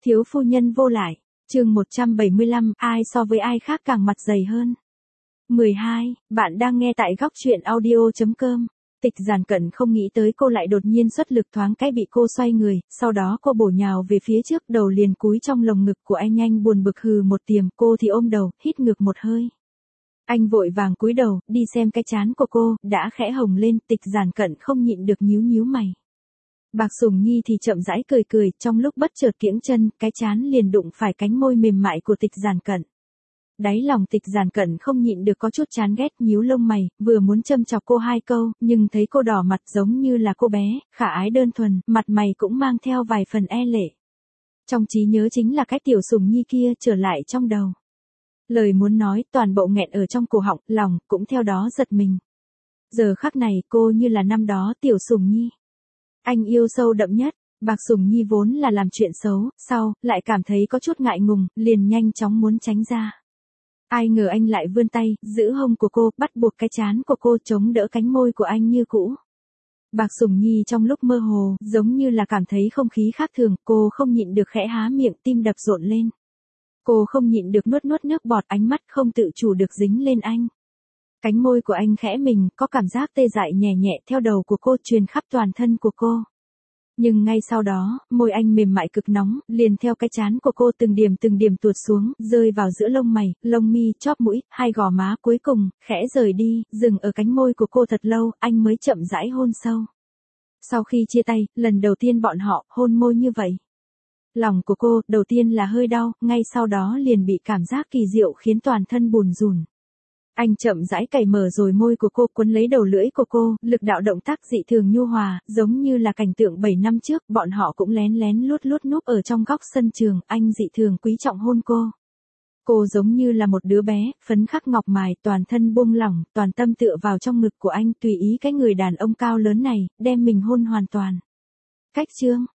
Thiếu phu nhân vô lại, chương 175, ai so với ai khác càng mặt dày hơn. 12, bạn đang nghe tại góc truyện audio.com. Tịch Giản Cẩn không nghĩ tới cô lại đột nhiên xuất lực, thoáng cái bị cô xoay người, sau đó cô bổ nhào về phía trước, đầu liền cúi trong lồng ngực của anh. Nhanh buồn bực hừ một tiếng, cô thì ôm đầu, hít ngược một hơi. Anh vội vàng cúi đầu, đi xem cái trán của cô, đã khẽ hồng lên. Tịch Giản Cẩn không nhịn được nhíu nhíu mày. Bạc Sùng Nhi thì chậm rãi cười cười, trong lúc bất chợt kiễng chân, cái trán liền đụng phải cánh môi mềm mại của Tịch Giản Cẩn. Đáy lòng Tịch Giản Cẩn không nhịn được có chút chán ghét, nhíu lông mày, vừa muốn châm chọc cô hai câu, nhưng thấy cô đỏ mặt giống như là cô bé, khả ái đơn thuần, mặt mày cũng mang theo vài phần e lệ. Trong trí nhớ chính là cái tiểu Sùng Nhi kia trở lại trong đầu. Lời muốn nói toàn bộ nghẹn ở trong cổ họng, lòng cũng theo đó giật mình. Giờ khắc này cô như là năm đó tiểu Sùng Nhi. Anh yêu sâu đậm nhất. Bạc Sùng Nhi vốn là làm chuyện xấu, sau, lại cảm thấy có chút ngại ngùng, liền nhanh chóng muốn tránh ra. Ai ngờ anh lại vươn tay, giữ hông của cô, bắt buộc cái trán của cô chống đỡ cánh môi của anh như cũ. Bạc Sùng Nhi trong lúc mơ hồ, giống như là cảm thấy không khí khác thường, cô không nhịn được khẽ há miệng, tim đập rộn lên. Cô không nhịn được nuốt nuốt nước bọt, ánh mắt không tự chủ được dính lên anh. Cánh môi của anh khẽ mình, có cảm giác tê dại nhẹ nhẹ theo đầu của cô truyền khắp toàn thân của cô. Nhưng ngay sau đó, môi anh mềm mại cực nóng, liền theo cái trán của cô từng điểm tuột xuống, rơi vào giữa lông mày, lông mi, chóp mũi, hai gò má, cuối cùng, khẽ rời đi, dừng ở cánh môi của cô thật lâu, anh mới chậm rãi hôn sâu. Sau khi chia tay, lần đầu tiên bọn họ hôn môi như vậy. Lòng của cô, đầu tiên là hơi đau, ngay sau đó liền bị cảm giác kỳ diệu khiến toàn thân bùn rùn. Anh chậm rãi cày mở rồi môi của cô, quấn lấy đầu lưỡi của cô, lực đạo động tác dị thường nhu hòa, giống như là cảnh tượng 7 năm trước, bọn họ cũng lén lén lút lút núp ở trong góc sân trường, anh dị thường quý trọng hôn cô. Cô giống như là một đứa bé, phấn khắc ngọc mài, toàn thân buông lỏng, toàn tâm tựa vào trong ngực của anh, tùy ý cái người đàn ông cao lớn này, đem mình hôn hoàn toàn. Cách chương